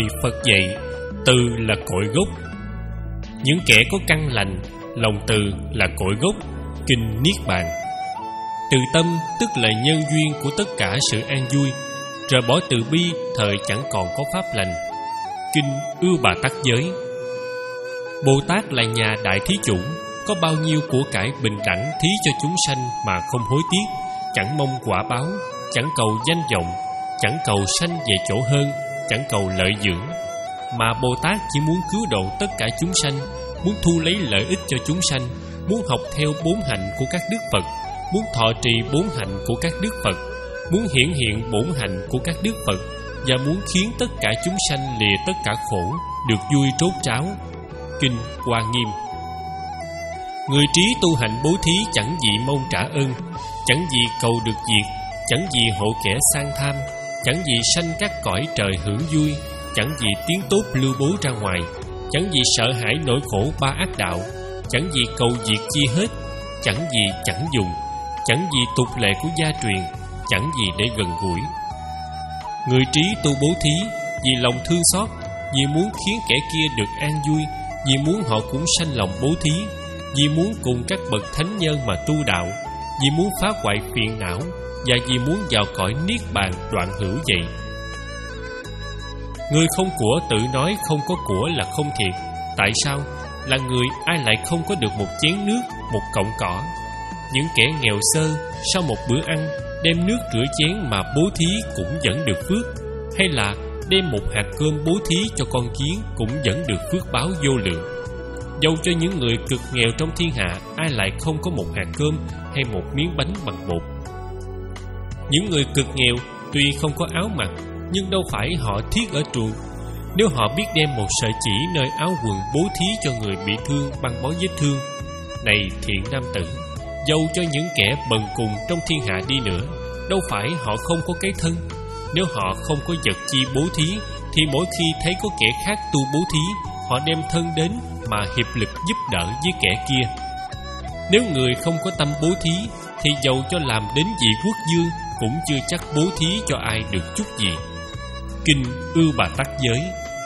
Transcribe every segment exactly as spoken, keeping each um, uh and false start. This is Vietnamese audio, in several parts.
Phật dạy, từ là cội gốc. Những kẻ có căn lành, lòng từ là cội gốc. Kinh Niết Bàn. Từ tâm tức là nhân duyên của tất cả sự an vui. Rời bỏ từ bi, thời chẳng còn có pháp lành. Kinh Ưu Bà Tắc Giới. Bồ Tát là nhà đại thí chủ, có bao nhiêu của cải bình đẳng thí cho chúng sanh mà không hối tiếc, chẳng mong quả báo, chẳng cầu danh vọng, chẳng cầu sanh về chỗ hơn, chẳng cầu lợi dưỡng, mà Bồ Tát chỉ muốn cứu độ tất cả chúng sanh, muốn thu lấy lợi ích cho chúng sanh, muốn học theo bốn hạnh của các đức Phật, muốn thọ trì bốn hạnh của các đức Phật, muốn hiển hiện bổn hạnh của các đức Phật, và muốn khiến tất cả chúng sanh lìa tất cả khổ, được vui trốt tráo. Kinh Hoa Nghiêm. Người trí tu hạnh bố thí chẳng gì mong trả ơn, chẳng gì cầu được việc, chẳng gì hộ kẻ sang tham, chẳng gì sanh các cõi trời hưởng vui, chẳng gì tiếng tốt lưu bố ra ngoài, chẳng gì sợ hãi nỗi khổ ba ác đạo, chẳng gì cầu việc chi hết, chẳng gì chẳng dùng, chẳng gì tục lệ của gia truyền, chẳng gì để gần gũi. Người trí tu bố thí vì lòng thương xót, vì muốn khiến kẻ kia được an vui, vì muốn họ cũng sanh lòng bố thí, vì muốn cùng các bậc thánh nhân mà tu đạo, vì muốn phá hoại phiền não, và vì muốn vào cõi niết bàn đoạn hữu vậy. Người không của tự nói không có của là không thiệt. Tại sao? Là người ai lại không có được một chén nước, một cọng cỏ. Những kẻ nghèo sơ sau một bữa ăn đem nước rửa chén mà bố thí cũng vẫn được phước, hay là đem một hạt cơm bố thí cho con kiến cũng vẫn được phước báo vô lượng. Dẫu cho những người cực nghèo trong thiên hạ, ai lại không có một hạt cơm hay một miếng bánh bằng bột. Những người cực nghèo tuy không có áo mặc, nhưng đâu phải họ thiết ở truồng. Nếu họ biết đem một sợi chỉ nơi áo quần bố thí cho người bị thương băng bó vết thương. Này thiện nam tử, dẫu cho những kẻ bần cùng trong thiên hạ đi nữa, đâu phải họ không có cái thân. Nếu họ không có vật chi bố thí, thì mỗi khi thấy có kẻ khác tu bố thí, họ đem thân đến mà hiệp lực giúp đỡ với kẻ kia. Nếu người không có tâm bố thí, thì dầu cho làm đến vị quốc vương cũng chưa chắc bố thí cho ai được chút gì. Kinh Ưu Bà Tắc Giới.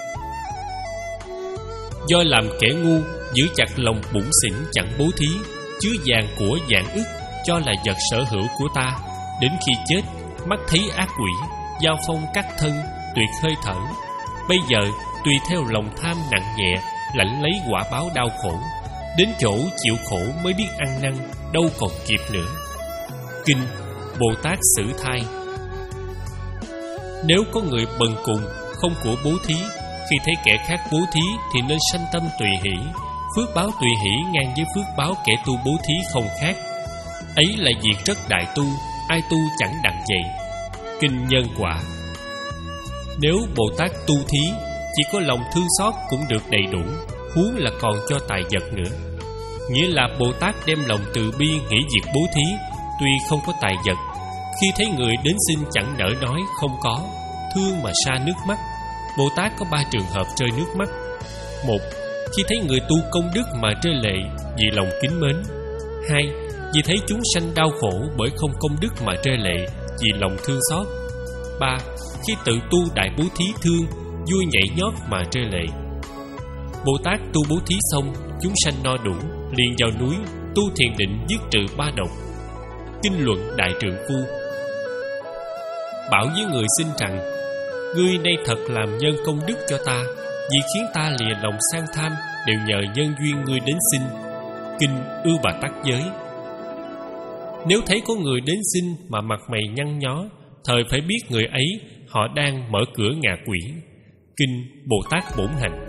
Do làm kẻ ngu, giữ chặt lòng bủn xỉn chẳng bố thí, chứa vàng của vạn ức, cho là vật sở hữu của ta. Đến khi chết, mắt thấy ác quỷ, giao phong cắt thân, tuyệt hơi thở. Bây giờ tùy theo lòng tham nặng nhẹ, lãnh lấy quả báo đau khổ. Đến chỗ chịu khổ mới biết ăn năn, đâu còn kịp nữa. Kinh Bồ Tát Sử Thai. Nếu có người bần cùng không của bố thí, khi thấy kẻ khác bố thí thì nên sanh tâm tùy hỷ. Phước báo tùy hỷ ngang với phước báo kẻ tu bố thí không khác. Ấy là việc rất đại tu, ai tu chẳng đặng vậy. Kinh Nhân Quả. Nếu Bồ Tát tu thí, chỉ có lòng thương xót cũng được đầy đủ, huống là còn cho tài vật nữa. Nghĩa là Bồ Tát đem lòng từ bi nghĩ việc bố thí, tuy không có tài vật. Khi thấy người đến xin chẳng nỡ nói không có, thương mà sa nước mắt. Bồ Tát có ba trường hợp rơi nước mắt. Một, khi thấy người tu công đức mà rơi lệ vì lòng kính mến. Hai, vì thấy chúng sanh đau khổ bởi không công đức mà rơi lệ vì lòng thương xót. Ba, khi tự tu đại bố thí thương, vui nhảy nhót mà rơi lệ. Bồ Tát tu bố thí xong, chúng sanh no đủ, liền vào núi tu thiền định dứt trừ ba độc. Kinh Luận Đại Trượng Phu. Bảo với người xin rằng: ngươi nay thật làm nhân công đức cho ta, vì khiến ta lìa lòng sang tham, đều nhờ nhân duyên ngươi đến xin. Kinh Ưu Bà Tắc Giới. Nếu thấy có người đến xin mà mặt mày nhăn nhó, thời phải biết người ấy họ đang mở cửa ngạ quỷ. Kinh Bồ Tát Bổn Hạnh.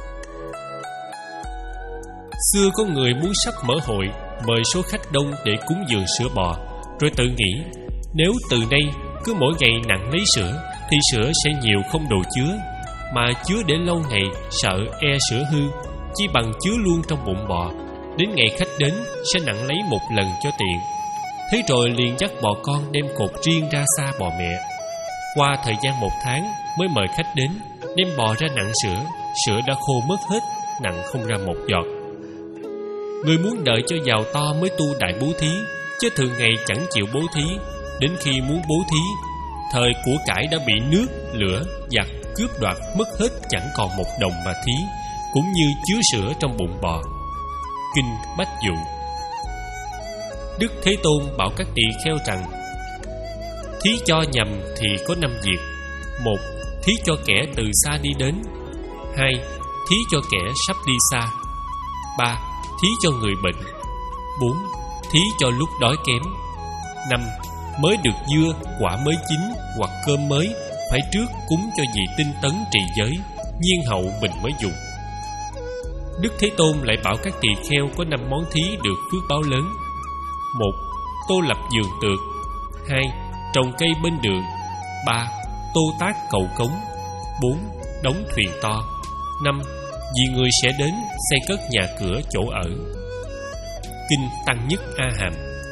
Xưa có người muốn sắp mở hội, mời số khách đông để cúng dường sữa bò, rồi tự nghĩ nếu từ nay cứ mỗi ngày nặng lấy sữa thì sữa sẽ nhiều không đồ chứa, mà chứa để lâu ngày sợ e sữa hư, chi bằng chứa luôn trong bụng bò, đến ngày khách đến sẽ nặng lấy một lần cho tiện. Thế rồi liền dắt bò con đem cột riêng ra xa bò mẹ. Qua thời gian một tháng mới mời khách đến, đem bò ra nặng sữa, sữa đã khô mất hết, nặng không ra một giọt. Người muốn đợi cho giàu to mới tu đại bố thí, chứ thường ngày chẳng chịu bố thí. Đến khi muốn bố thí, thời của cải đã bị nước, lửa, giặc cướp đoạt mất hết chẳng còn một đồng mà thí, cũng như chứa sữa trong bụng bò. Kinh Bách Dụ. Đức Thế Tôn bảo các tỳ kheo rằng: thí cho nhầm thì có năm việc. Một, thí cho kẻ từ xa đi đến. Hai, thí cho kẻ sắp đi xa. Ba, thí cho người bệnh. Bốn, thí cho lúc đói kém. Năm, mới được dưa, quả mới chín hoặc cơm mới phải trước cúng cho vị tinh tấn trì giới, nhiên hậu mình mới dùng. Đức Thế Tôn lại bảo các tỳ kheo có năm món thí được phước báo lớn. Một, tô lập giường tược. Hai, trồng cây bên đường. Ba, tô tác cầu cống. Bốn, đóng thuyền to. Năm, vì người sẽ đến xây cất nhà cửa chỗ ở. Kinh Tăng Nhất A Hàm.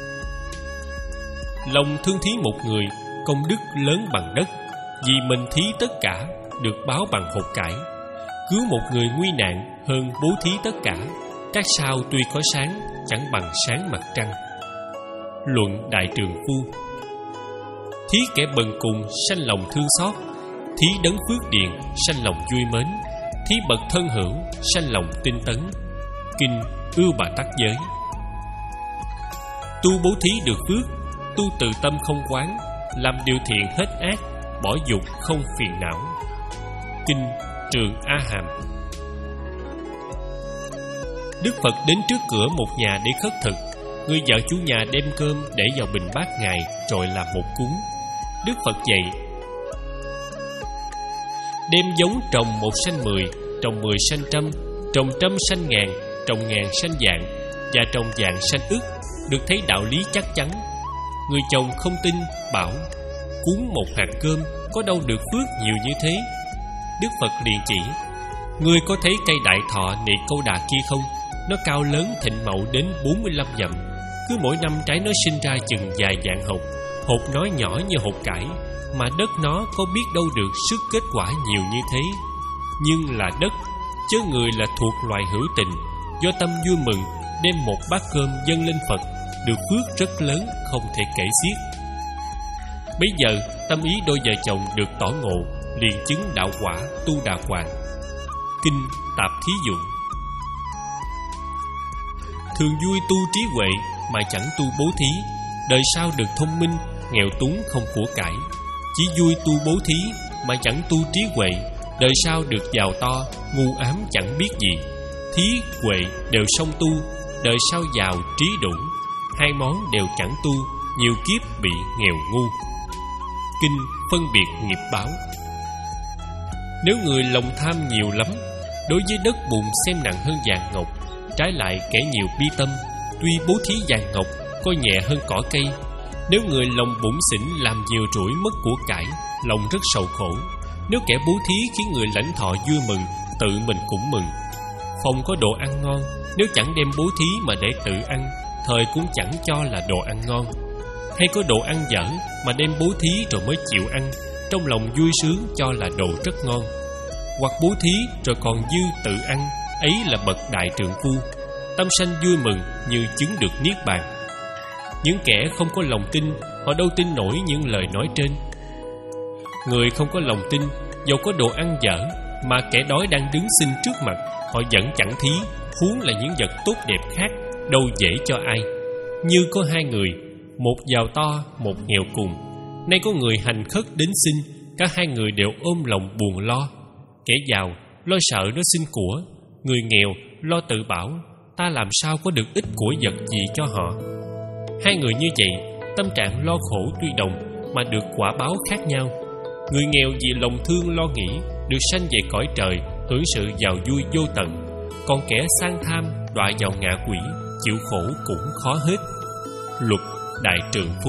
Lòng thương thí một người, công đức lớn bằng đất. Vì mình thí tất cả, được báo bằng hột cải. Cứu một người nguy nạn hơn bố thí tất cả. Các sao tuy có sáng, chẳng bằng sáng mặt trăng. Luận Đại Trường Phu. Thí kẻ bần cùng sanh lòng thương xót. Thí đấng phước điền sanh lòng vui mến. Thí bậc thân hữu sanh lòng tinh tấn. Kinh Ưu Bà Tắc Giới. Tu bố thí được phước, tu từ tâm không quán, làm điều thiện hết ác, bỏ dục không phiền não. Kinh Trường A Hàm. Đức Phật đến trước cửa một nhà để khất thực. Người vợ chủ nhà đem cơm để vào bình bát Ngài rồi làm một cúng. Đức Phật dạy: đem giống trồng một sanh mười, trồng mười sanh trăm, trồng trăm sanh ngàn, trồng ngàn sanh vạn, và trồng vạn sanh ức, được thấy đạo lý chắc chắn. Người chồng không tin bảo: cúng một hạt cơm có đâu được phước nhiều như thế. Đức Phật liền chỉ: người có thấy cây đại thọ nị câu đà kia không? Nó cao lớn thịnh mậu đến bốn mươi lăm dặm. Cứ mỗi năm trái nó sinh ra chừng vài vạn hột. Hột nó nhỏ như hột cải, mà đất nó có biết đâu được sức kết quả nhiều như thế. Nhưng là đất, chứ người là thuộc loài hữu tình. Do tâm vui mừng, đem một bát cơm dâng lên Phật, được phước rất lớn không thể kể xiết. Bấy giờ tâm ý đôi vợ chồng được tỏ ngộ, liền chứng đạo quả tu đà hoàng. Kinh Tạp Thí Dụ. Thường vui tu trí huệ mà chẳng tu bố thí, đời sau được thông minh, nghèo túng không của cải. Chỉ vui tu bố thí mà chẳng tu trí huệ, đời sau được giàu to, ngu ám chẳng biết gì. Thí huệ đều song tu, đời sau giàu trí đủ. Hai món đều chẳng tu, nhiều kiếp bị nghèo ngu. Kinh Phân Biệt Nghiệp Báo. Nếu người lòng tham nhiều lắm, đối với đất bùn xem nặng hơn vàng ngọc. Trái lại kẻ nhiều bi tâm, tuy bố thí vàng ngọc, coi nhẹ hơn cỏ cây. Nếu người lòng bủn xỉn làm nhiều rủi mất của cải, lòng rất sầu khổ. Nếu kẻ bố thí khiến người lãnh thọ vui mừng, tự mình cũng mừng. Phòng có đồ ăn ngon, nếu chẳng đem bố thí mà để tự ăn, thời cũng chẳng cho là đồ ăn ngon. Hay có đồ ăn dở mà đem bố thí rồi mới chịu ăn, trong lòng vui sướng cho là đồ rất ngon. Hoặc bố thí rồi còn dư tự ăn, ấy là bậc đại trượng phu, tâm sanh vui mừng như chứng được niết bàn. Những kẻ không có lòng tin, họ đâu tin nổi những lời nói trên. Người không có lòng tin, dầu có đồ ăn dở, mà kẻ đói đang đứng xin trước mặt, họ vẫn chẳng thí, huống là những vật tốt đẹp khác, đâu dễ cho ai. Như có hai người, một giàu to, một nghèo cùng. Nay có người hành khất đến xin, cả hai người đều ôm lòng buồn lo. Kẻ giàu lo sợ nó xin của, người nghèo lo tự bảo ta làm sao có được ít của vật gì cho họ. Hai người như vậy, tâm trạng lo khổ tuy đồng, mà được quả báo khác nhau. Người nghèo vì lòng thương lo nghĩ, được sanh về cõi trời, hưởng sự giàu vui vô tận. Còn kẻ sang tham, đọa vào ngạ quỷ, chịu khổ cũng khó hết. Luật Đại Trượng Phu.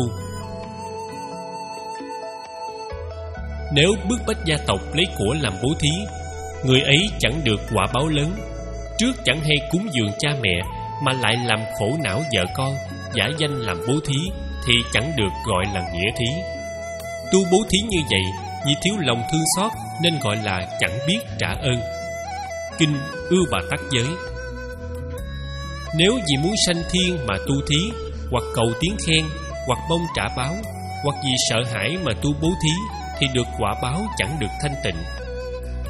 Nếu bức bách gia tộc lấy của làm bố thí, người ấy chẳng được quả báo lớn. Trước chẳng hay cúng dường cha mẹ, mà lại làm khổ não vợ con, giả danh làm bố thí, thì chẳng được gọi là nghĩa thí. Tu bố thí như vậy, vì thiếu lòng thương xót nên gọi là chẳng biết trả ơn. Kinh Ưu Bà Tắc Giới. Nếu vì muốn sanh thiên mà tu thí, hoặc cầu tiếng khen, hoặc mong trả báo, hoặc vì sợ hãi mà tu bố thí, thì được quả báo chẳng được thanh tịnh.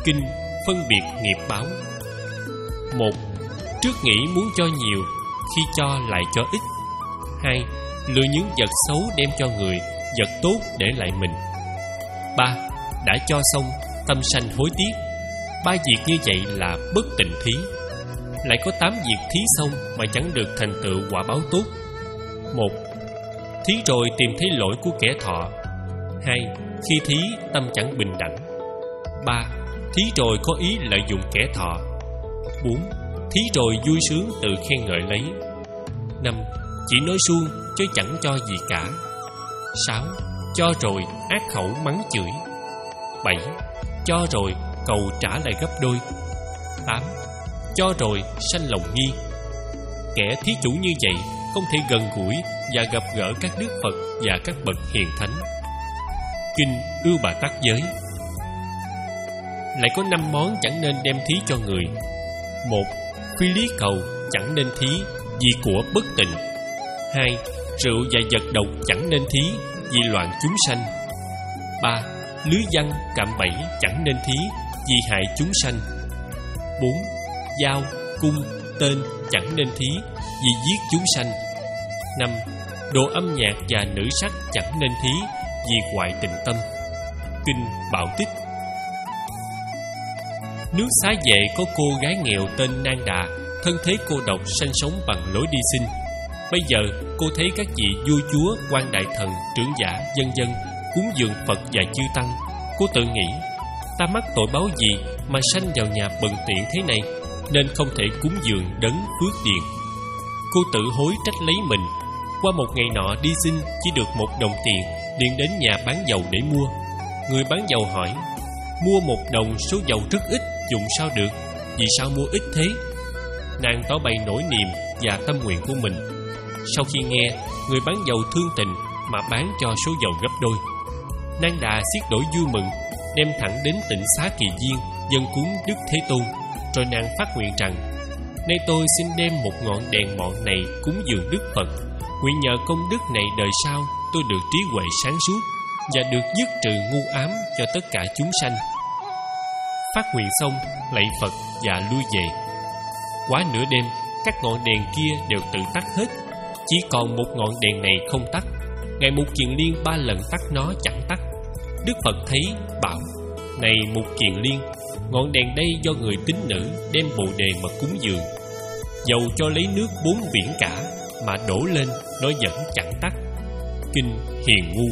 Kinh phân biệt nghiệp báo. Một, trước nghĩ muốn cho nhiều, khi cho lại cho ít. Hai, lựa những vật xấu đem cho người, vật tốt để lại mình. Ba, đã cho xong, tâm sanh hối tiếc. Ba việc như vậy là bất tịnh thí. Lại có tám việc thí xong mà chẳng được thành tựu quả báo tốt. Một, thí rồi tìm thấy lỗi của kẻ thọ. Hai, khi thí tâm chẳng bình đẳng. Ba, thí rồi có ý lợi dụng kẻ thọ. Bốn, thí rồi vui sướng tự khen ngợi lấy. Năm, chỉ nói suông chứ chẳng cho gì cả. Sáu, cho rồi ác khẩu mắng chửi. Bảy, cho rồi cầu trả lại gấp đôi. Tám, cho rồi sanh lòng nghi. Kẻ thí chủ như vậy không thể gần gũi và gặp gỡ các đức Phật và các bậc hiền thánh. Kinh Ưu Bà Tắc Giới. Lại có năm món chẳng nên đem thí cho người. Một, phi lý cầu chẳng nên thí vì của bất tịnh. Hai, rượu và vật độc chẳng nên thí vì loạn chúng sanh. Ba, lưới văn cạm bẫy chẳng nên thí vì hại chúng sanh. Bốn, dao, cung, tên chẳng nên thí vì giết chúng sanh. Năm, đồ âm nhạc và nữ sắc chẳng nên thí vì hoại tịnh tâm. Kinh Bảo Tích. Nước Xá Vệ có cô gái nghèo tên Nang Đà, thân thế cô độc, sanh sống bằng lối đi sinh. Bây giờ cô thấy các vị vua chúa, quan đại thần, trưởng giả, vân vân cúng dường Phật và chư tăng. Cô tự nghĩ, ta mắc tội báo gì mà sanh vào nhà bần tiện thế này, nên không thể cúng dường đấng phước điền. Cô tự hối trách lấy mình. Qua một ngày nọ đi xin chỉ được một đồng tiền, liền đến nhà bán dầu để mua. Người bán dầu hỏi, mua một đồng số dầu rất ít, dùng sao được? Vì sao mua ít thế? Nàng tỏ bày nỗi niềm và tâm nguyện của mình. Sau khi nghe, người bán dầu thương tình mà bán cho số dầu gấp đôi. Nang Đà xiết đổi vui mừng, đem thẳng đến Tịnh Xá Kỳ Viên dâng cúng Đức Thế Tôn. Rồi nàng phát nguyện rằng, nay tôi xin đem một ngọn đèn mọn này cúng dường Đức Phật. Nguyện nhờ công đức này đời sau tôi được trí huệ sáng suốt và được dứt trừ ngu ám cho tất cả chúng sanh. Phát nguyện xong, lạy Phật và lui về. Quá nửa đêm, các ngọn đèn kia đều tự tắt hết, chỉ còn một ngọn đèn này không tắt. Ngài Mục Kiền Liên ba lần tắt nó chẳng tắt. Đức Phật thấy bảo, này Mục Kiền Liên, ngọn đèn đây do người tín nữ đem bồ đề mà cúng dường. Dầu cho lấy nước bốn biển cả mà đổ lên, nó vẫn chẳng tắt. Kinh Hiền Ngu.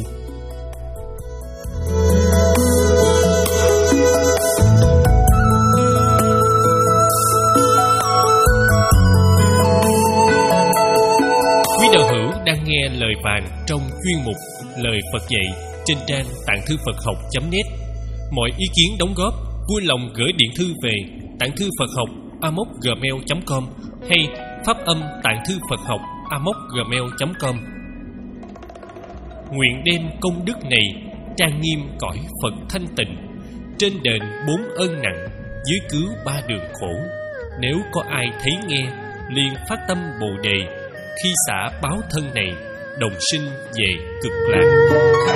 Quý đạo hữu đang nghe lời vàng trong chuyên mục Lời Phật Dạy trên trang tạng thư Phật học chấm net. Mọi ý kiến đóng góp vui lòng gửi điện thư về tạng thư Phật học a m o c gmail chấm com hay phát âm tạng thư Phật học a m o c gmail chấm com. Nguyện đem công đức này trang nghiêm cõi Phật thanh tịnh, trên đền bốn ân nặng, dưới cứu ba đường khổ. Nếu có ai thấy nghe, liền phát tâm bồ đề, khi xả báo thân này, đồng sinh về cực lạc.